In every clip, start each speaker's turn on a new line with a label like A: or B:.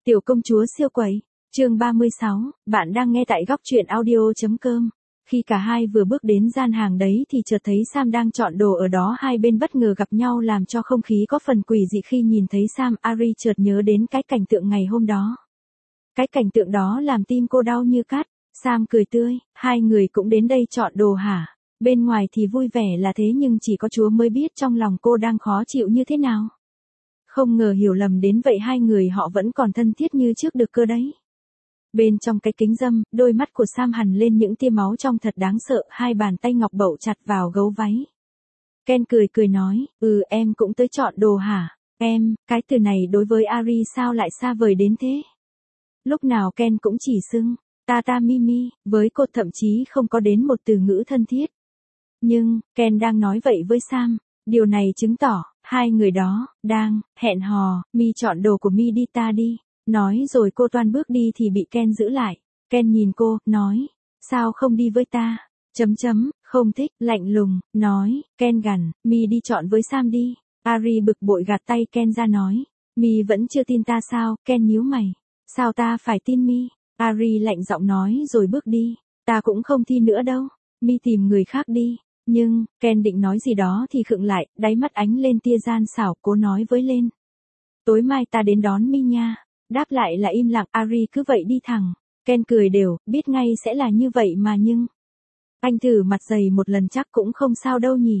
A: Tiểu công chúa siêu quẩy, chương 36, bạn đang nghe tại góc truyện audio.com. Khi cả hai vừa bước đến gian hàng đấy thì chợt thấy Sam đang chọn đồ ở đó, hai bên bất ngờ gặp nhau làm cho không khí có phần quỷ dị. Khi nhìn thấy Sam, Ari chợt nhớ đến cái cảnh tượng ngày hôm đó. Cái cảnh tượng đó làm tim cô đau như cắt. Sam cười tươi, hai người cũng đến đây chọn đồ hả? Bên ngoài thì vui vẻ là thế nhưng chỉ có Chúa mới biết trong lòng cô đang khó chịu như thế nào. Không ngờ hiểu lầm đến vậy, hai người họ vẫn còn thân thiết như trước được cơ đấy. Bên trong cái kính râm, đôi mắt của Sam hằn lên những tia máu trông thật đáng sợ, hai bàn tay ngọc bậu chặt vào gấu váy. Ken cười cười nói, em cũng tới chọn đồ hả? Em, cái từ này đối với Ari sao lại xa vời đến thế? Lúc nào Ken cũng chỉ xưng, ta Mimi, với cô thậm chí không có đến một từ ngữ thân thiết. Nhưng, Ken đang nói vậy với Sam, điều này chứng tỏ, hai người đó, đang, hẹn hò. Mi chọn đồ của Mi đi, ta đi. Nói rồi cô toan bước đi thì bị Ken giữ lại. Ken nhìn cô, nói, sao không đi với ta? Không thích, lạnh lùng, nói, Ken gằn, Mi đi chọn với Sam đi. Ari bực bội gạt tay Ken ra nói, Mi vẫn chưa tin ta sao? Ken nhíu mày, sao ta phải tin Mi? Ari lạnh giọng nói rồi bước đi, ta cũng không tin nữa đâu. Mi tìm người khác đi. Nhưng, Ken định nói gì đó thì khựng lại, đáy mắt ánh lên tia gian xảo, cố nói với lên. Tối mai ta đến đón Mi nha. Đáp lại là im lặng. Ari cứ vậy đi thẳng. Ken cười đều, biết ngay sẽ là như vậy mà nhưng. Anh thử mặt dày một lần chắc cũng không sao đâu nhỉ.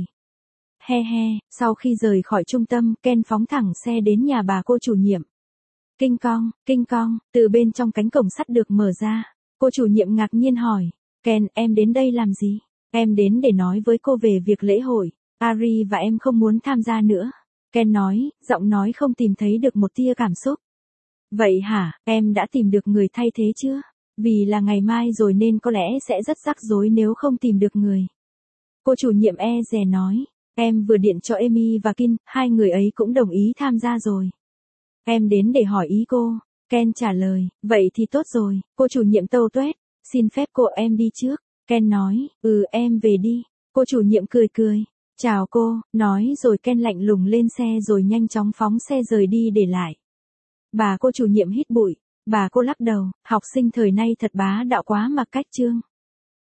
A: He he, sau khi rời khỏi trung tâm, Ken phóng thẳng xe đến nhà bà cô chủ nhiệm. Kinh cong, từ bên trong cánh cổng sắt được mở ra. Cô chủ nhiệm ngạc nhiên hỏi, Ken, em đến đây làm gì? Em đến để nói với cô về việc lễ hội. Ari và em không muốn tham gia nữa. Ken nói, giọng nói không tìm thấy được một tia cảm xúc. Vậy hả, em đã tìm được người thay thế chưa? Vì là ngày mai rồi nên có lẽ sẽ rất rắc rối nếu không tìm được người. Cô chủ nhiệm dè nói, em vừa điện cho Amy và Kin, hai người ấy cũng đồng ý tham gia rồi. Em đến để hỏi ý cô. Ken trả lời, vậy thì tốt rồi. Cô chủ nhiệm tâu tuét, xin phép cô em đi trước. Ken nói, em về đi. Cô chủ nhiệm cười cười, chào cô, nói rồi Ken lạnh lùng lên xe rồi nhanh chóng phóng xe rời đi để lại. Bà cô chủ nhiệm hít bụi, bà cô lắc đầu, học sinh thời nay thật bá đạo quá mà cách chương.